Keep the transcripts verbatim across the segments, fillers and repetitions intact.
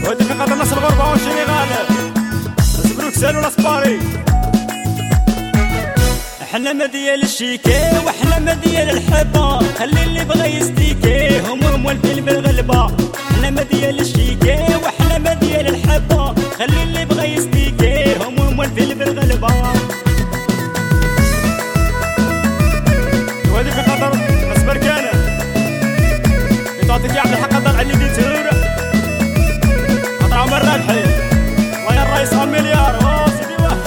ودي في قطر نصر الغربة وشيني غالب بس بروكسل ولا سباري. احنا ما ديال الشيكي واحنا ما ديال الحبة، خلي اللي بغى يستيكي هموم والفيل بالغلبة. احنا ما ديال الشيكي واحنا ما ديال الحبة، خلي اللي بغى يستيكي هموم والفيل بالغلبة. ودي في قطر بس بركانة يعطيك يا عبد الحق الضلع اللي ديتور قطر عمر رابحي الله يا الرئيس مليار اه سيدي واه.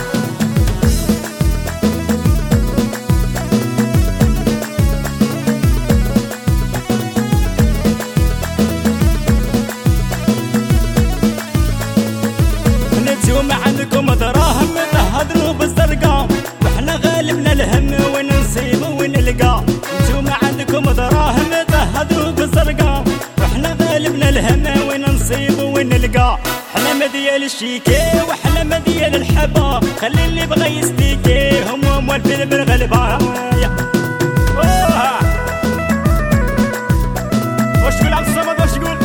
نتوما عندكم دراهم تهدروا بالزرقاء، واحنا غالبنا الهم وين نصيب وين نلقى. نتوما عندكم دراهم تهدروا بالزرقاء، واحنا غالبنا الهم وين نصيب وين نلقى. احنا ما ديال الشيكي واحنا ما ديال الحبة، خلي اللي بغى يستيكي هموم والفيل بالغلبة. واش تقول عبد الصمد واش تقول؟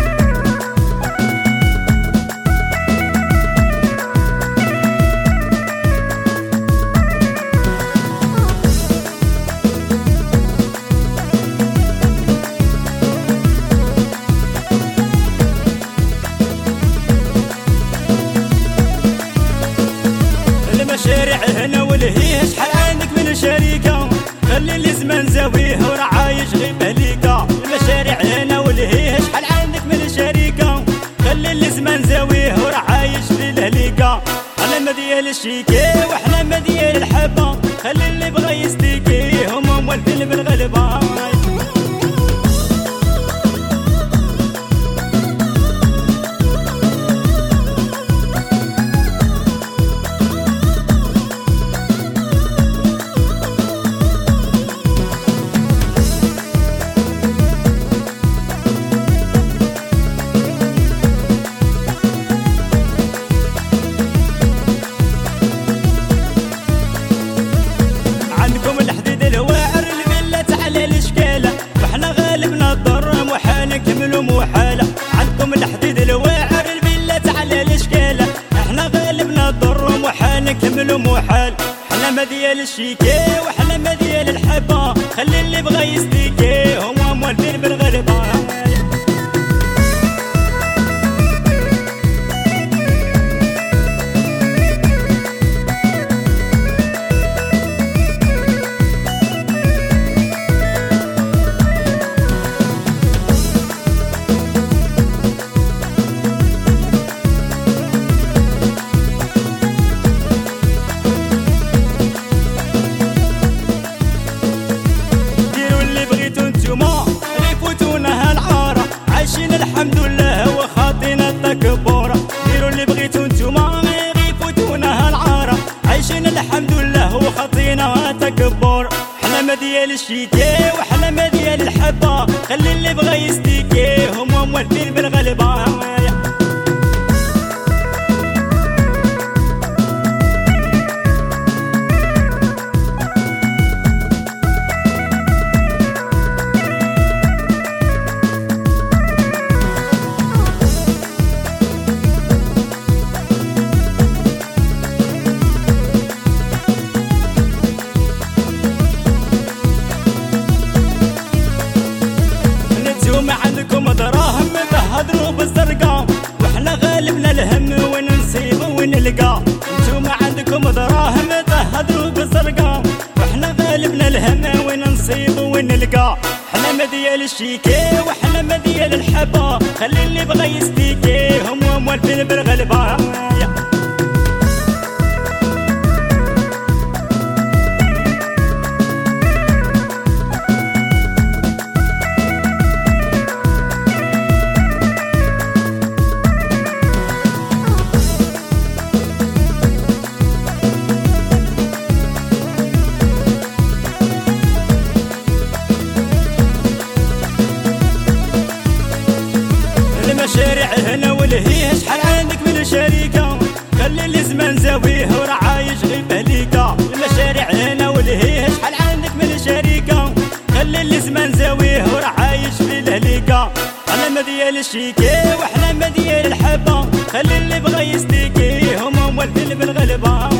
المشاريع هنا والهيه شحال عندك من شريكة، خلي اللي زمان زاويه ورعايش غير بهليكة. المشاريع هنا والهيه شحال عندك من شريكة، خلي اللي زمان زاويه ورعايش في الهليكة. احنا ما ديال الشيكي واحنا ما ديال الحبة، خلي اللي بغى يستيكي هموم والفيل بالغلبة. نكملوا محالة عندكم الحديد الواعر الفيلات على الاشكالة، احنا غالبنا الضر محال نكملوا محال. احنا ما ديال الشيكي واحنا ما ديال الحبة، خلي اللي بغى يستيكي هموم والفيل بالغلبة. الحمد لله وخاطينا التكبورة، ديروا اللي بغيتو نتوما غير فوتونا هالعارة. عايشين الحمد لله وخاطينا التكبورة. احنا ما ديال الشيكي واحنا ما ديال الحبة، خلي اللي بغى يستيكي هموم والفيل بالغلبة. عندكم دراهم تهدروا بالزرقاء، واحنا غالبنا الهم وين نصيب وين نلقى. نتوما عندكم دراهم تهدروا بالزرقاء، واحنا غالبنا الهم وين نصيب وين نلقى. احنا ما ديال الشيكي واحنا ما ديال الحبة، خلي اللي بغى يستيكي هموم والفيل بالغلبة. المشاريع هنا والهيه شحال عندك من شريكة، خلي اللي زمان زاويه ورعايش غير بهليكة. المشاريع هنا والهيه شحال عندك من شريكة، خلي اللي زمان زاويه ورعايش في الهليكة. انا ما ديال الشيكي وحنا ما ديال الحبه، خلي اللي بغى يستيكي هما والدين بالغلبه.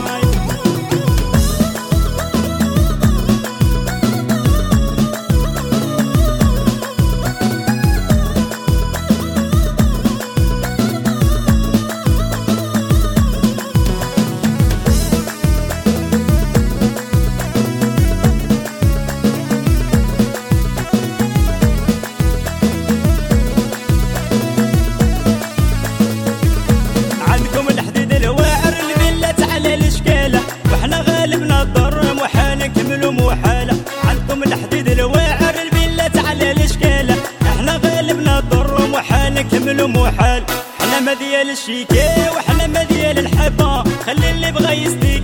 محالة عندكم الحديد الواعر البلات على الاشكالة، احنا غالبنا الضر محال نكملوا محال. احنا ما ديال الشيكي وحنا ما ديال الحبه، خلي اللي بغى يستي